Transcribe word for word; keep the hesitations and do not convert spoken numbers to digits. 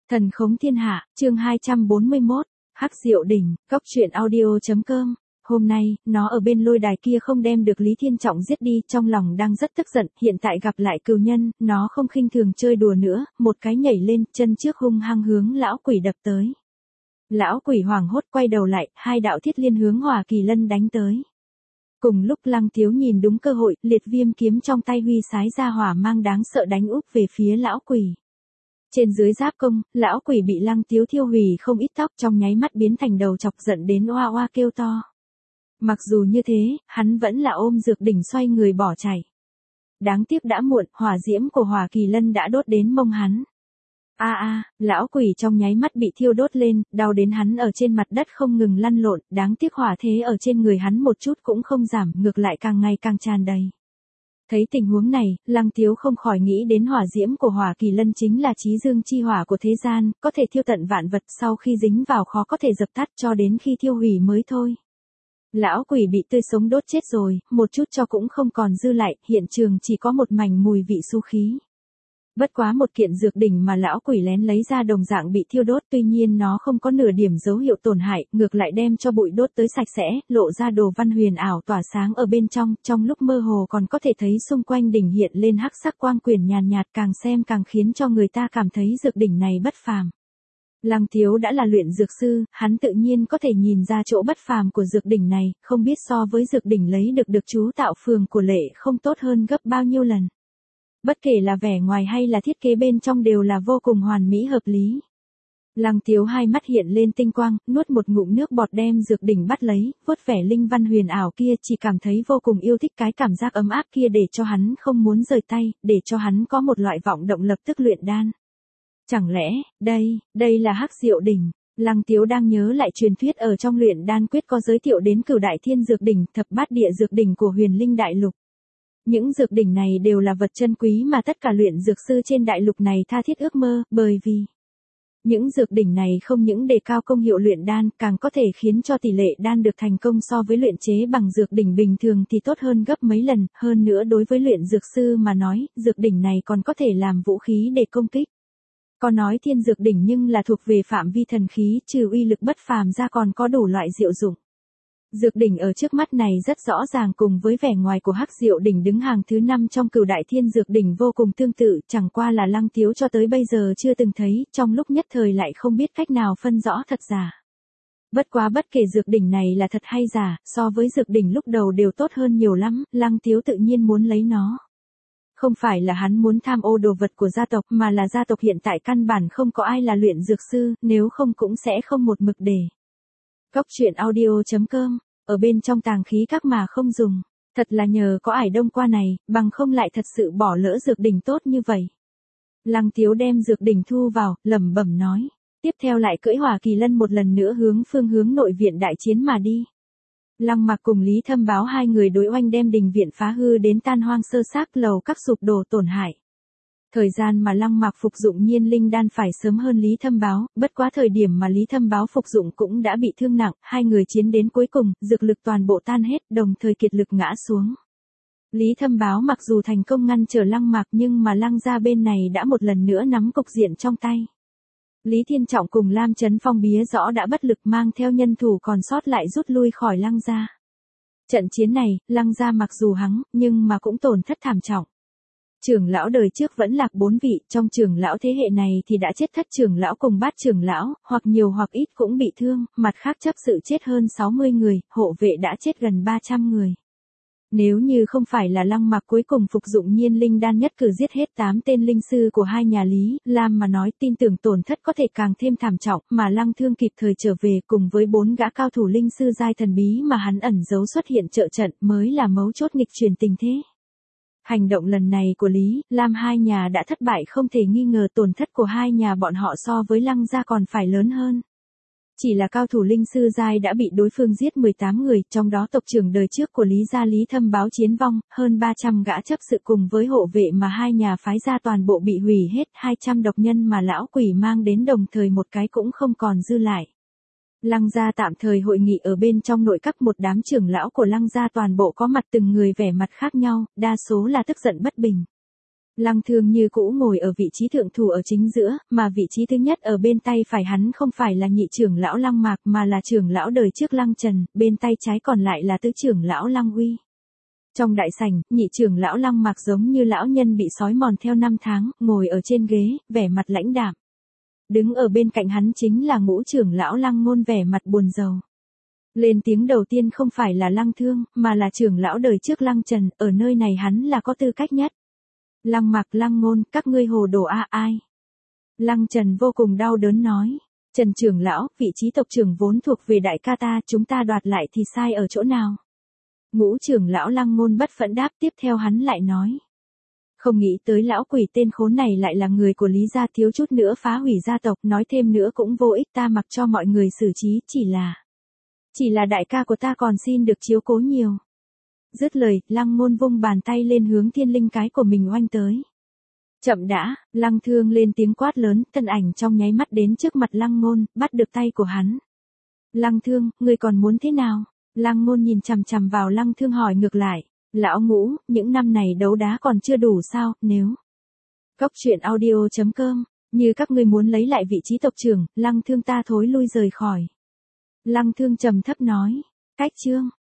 Thần khống thiên hạ, chương hai trăm bốn mươi mốt, Hắc Diệu Đỉnh, góc truyện audio chấm com. Hôm nay, nó ở bên lôi đài kia không đem được Lý Thiên Trọng giết đi, trong lòng đang rất tức giận, hiện tại gặp lại cừu nhân, nó không khinh thường chơi đùa nữa, một cái nhảy lên, chân trước hung hăng hướng lão quỷ đập tới. Lão quỷ hoảng hốt quay đầu lại, hai đạo thiết liên hướng Hỏa Kỳ Lân đánh tới. Cùng lúc Lăng Tiếu nhìn đúng cơ hội, liệt viêm kiếm trong tay huy sái ra hỏa mang đáng sợ đánh úp về phía lão quỷ. Trên dưới giáp công, lão quỷ bị Lăng Tiếu thiêu hủy không ít tóc, trong nháy mắt biến thành đầu chọc, giận đến oa oa kêu to. Mặc dù như thế, hắn vẫn là ôm dược đỉnh xoay người bỏ chạy. Đáng tiếc đã muộn, hỏa diễm của Hỏa Kỳ Lân đã đốt đến mông hắn. A a, lão quỷ trong nháy mắt bị thiêu đốt lên, đau đến hắn ở trên mặt đất không ngừng lăn lộn, đáng tiếc hỏa thế ở trên người hắn một chút cũng không giảm, ngược lại càng ngày càng tràn đầy. Thấy tình huống này, Lăng Tiếu không khỏi nghĩ đến hỏa diễm của Hỏa Kỳ Lân chính là chí dương chi hỏa của thế gian, có thể thiêu tận vạn vật, sau khi dính vào khó có thể dập tắt cho đến khi thiêu hủy mới thôi. Lão quỷ bị tươi sống đốt chết rồi, một chút cho cũng không còn dư lại, hiện trường chỉ có một mảnh mùi vị xú khí. Bất quá một kiện dược đỉnh mà lão quỷ lén lấy ra đồng dạng bị thiêu đốt, tuy nhiên nó không có nửa điểm dấu hiệu tổn hại, ngược lại đem cho bụi đốt tới sạch sẽ, lộ ra đồ văn huyền ảo tỏa sáng ở bên trong, trong lúc mơ hồ còn có thể thấy xung quanh đỉnh hiện lên hắc sắc quang quyển nhàn nhạt, càng xem càng khiến cho người ta cảm thấy dược đỉnh này bất phàm. Lăng Tiếu đã là luyện dược sư, hắn tự nhiên có thể nhìn ra chỗ bất phàm của dược đỉnh này, không biết so với dược đỉnh lấy được được chú tạo phường của Lệ không tốt hơn gấp bao nhiêu lần. Bất kể là vẻ ngoài hay là thiết kế bên trong đều là vô cùng hoàn mỹ hợp lý. Lăng Tiếu hai mắt hiện lên tinh quang, nuốt một ngụm nước bọt đem dược đỉnh bắt lấy, vuốt vẻ linh văn huyền ảo kia, chỉ cảm thấy vô cùng yêu thích cái cảm giác ấm áp kia, để cho hắn không muốn rời tay, để cho hắn có một loại vọng động lập tức luyện đan. Chẳng lẽ, đây, đây là Hắc Diệu Đỉnh? Lăng Tiếu đang nhớ lại truyền thuyết ở trong luyện đan quyết có giới thiệu đến Cửu Đại Thiên Dược Đỉnh, thập bát địa dược đỉnh của Huyền Linh Đại Lục. Những dược đỉnh này đều là vật chân quý mà tất cả luyện dược sư trên đại lục này tha thiết ước mơ, bởi vì những dược đỉnh này không những đề cao công hiệu luyện đan, càng có thể khiến cho tỷ lệ đan được thành công so với luyện chế bằng dược đỉnh bình thường thì tốt hơn gấp mấy lần, hơn nữa đối với luyện dược sư mà nói, dược đỉnh này còn có thể làm vũ khí để công kích. Có nói thiên dược đỉnh nhưng là thuộc về phạm vi thần khí, trừ uy lực bất phàm ra còn có đủ loại diệu dụng. Dược đỉnh ở trước mắt này rất rõ ràng cùng với vẻ ngoài của Hắc Diệu Đỉnh đứng hàng thứ năm trong Cửu Đại Thiên Dược Đỉnh vô cùng tương tự, chẳng qua là Lăng Tiếu cho tới bây giờ chưa từng thấy, trong lúc nhất thời lại không biết cách nào phân rõ thật giả. Bất quá bất kể dược đỉnh này là thật hay giả, so với dược đỉnh lúc đầu đều tốt hơn nhiều lắm, Lăng Tiếu tự nhiên muốn lấy nó. Không phải là hắn muốn tham ô đồ vật của gia tộc mà là gia tộc hiện tại căn bản không có ai là luyện dược sư, nếu không cũng sẽ không một mực để. Góc truyện audio chấm com, ở bên trong tàng khí các mà không dùng, thật là nhờ có ải đông qua này, bằng không lại thật sự bỏ lỡ dược đỉnh tốt như vậy. Lăng Tiếu đem dược đỉnh thu vào, lẩm bẩm nói, tiếp theo lại cưỡi Hỏa Kỳ Lân một lần nữa hướng phương hướng nội viện đại chiến mà đi. Lăng Mặc cùng Lý Thâm Báo hai người đối oanh đem đình viện phá hư đến tan hoang sơ xác, lầu các sụp đổ tổn hại. Thời gian mà Lăng Mặc phục dụng nhiên linh đan phải sớm hơn Lý Thâm Báo, bất quá thời điểm mà Lý Thâm Báo phục dụng cũng đã bị thương nặng, hai người chiến đến cuối cùng, dược lực toàn bộ tan hết, đồng thời kiệt lực ngã xuống. Lý Thâm Báo mặc dù thành công ngăn trở Lăng Mặc nhưng mà Lăng gia bên này đã một lần nữa nắm cục diện trong tay. Lý Thiên Trọng cùng Lam Chấn Phong bía rõ đã bất lực mang theo nhân thủ còn sót lại rút lui khỏi Lăng gia. Trận chiến này, Lăng gia mặc dù hắng, nhưng mà cũng tổn thất thảm trọng. Trưởng lão đời trước vẫn lạc bốn vị, trong trưởng lão thế hệ này thì đã chết thất trưởng lão cùng bát trưởng lão, hoặc nhiều hoặc ít cũng bị thương, mặt khác chấp sự chết hơn sáu mươi người, hộ vệ đã chết gần ba trăm người. Nếu như không phải là Lăng Mặc cuối cùng phục dụng nhiên linh đan nhất cử giết hết tám tên linh sư của hai nhà Lý, Lam mà nói tin tưởng tổn thất có thể càng thêm thảm trọng, mà Lăng Thương kịp thời trở về cùng với bốn gã cao thủ linh sư giai thần bí mà hắn ẩn giấu xuất hiện trợ trận mới là mấu chốt nghịch truyền tình thế. Hành động lần này của Lý, Lam hai nhà đã thất bại, không thể nghi ngờ tổn thất của hai nhà bọn họ so với Lăng gia còn phải lớn hơn. Chỉ là cao thủ linh sư giai đã bị đối phương giết mười tám người, trong đó tộc trưởng đời trước của Lý gia Lý Thâm Báo chiến vong, hơn ba trăm gã chấp sự cùng với hộ vệ mà hai nhà phái ra toàn bộ bị hủy hết, hai trăm độc nhân mà lão quỷ mang đến đồng thời một cái cũng không còn dư lại. Lăng gia tạm thời hội nghị ở bên trong nội các, một đám trưởng lão của Lăng gia toàn bộ có mặt, từng người vẻ mặt khác nhau, đa số là tức giận bất bình. Lăng Thương như cũ ngồi ở vị trí thượng thủ ở chính giữa, mà vị trí thứ nhất ở bên tay phải hắn không phải là nhị trưởng lão Lăng Mạc mà là trưởng lão đời trước Lăng Trần, bên tay trái còn lại là tứ trưởng lão Lăng Uy. Trong đại sảnh, nhị trưởng lão Lăng Mạc giống như lão nhân bị sói mòn theo năm tháng, ngồi ở trên ghế, vẻ mặt lãnh đạm. Đứng ở bên cạnh hắn chính là ngũ trưởng lão Lăng Ngôn vẻ mặt buồn rầu. Lên tiếng đầu tiên không phải là Lăng Thương, mà là trưởng lão đời trước Lăng Trần, ở nơi này hắn là có tư cách nhất. Lăng Mạc, Lăng Ngôn, các ngươi hồ đồ a ai? Lăng Trần vô cùng đau đớn nói. Trần trưởng lão, vị trí tộc trưởng vốn thuộc về đại ca ta, chúng ta đoạt lại thì sai ở chỗ nào? Ngũ trưởng lão Lăng Ngôn bất phẫn đáp, tiếp theo hắn lại nói. Không nghĩ tới lão quỷ tên khốn này lại là người của Lý gia, thiếu chút nữa phá hủy gia tộc, nói thêm nữa cũng vô ích, ta mặc cho mọi người xử trí, chỉ là... Chỉ là đại ca của ta còn xin được chiếu cố nhiều. Dứt lời, Lăng Ngôn vung bàn tay lên hướng thiên linh cái của mình oanh tới. Chậm đã, Lăng Thương lên tiếng quát lớn, thân ảnh trong nháy mắt đến trước mặt Lăng Ngôn, bắt được tay của hắn. Lăng Thương, ngươi còn muốn thế nào? Lăng Ngôn nhìn chằm chằm vào Lăng Thương hỏi ngược lại. Lão Ngũ, những năm này đấu đá còn chưa đủ sao, nếu... Cốc truyện audio chấm com, như các ngươi muốn lấy lại vị trí tộc trưởng, Lăng Thương ta thối lui rời khỏi. Lăng Thương trầm thấp nói. Cách chương.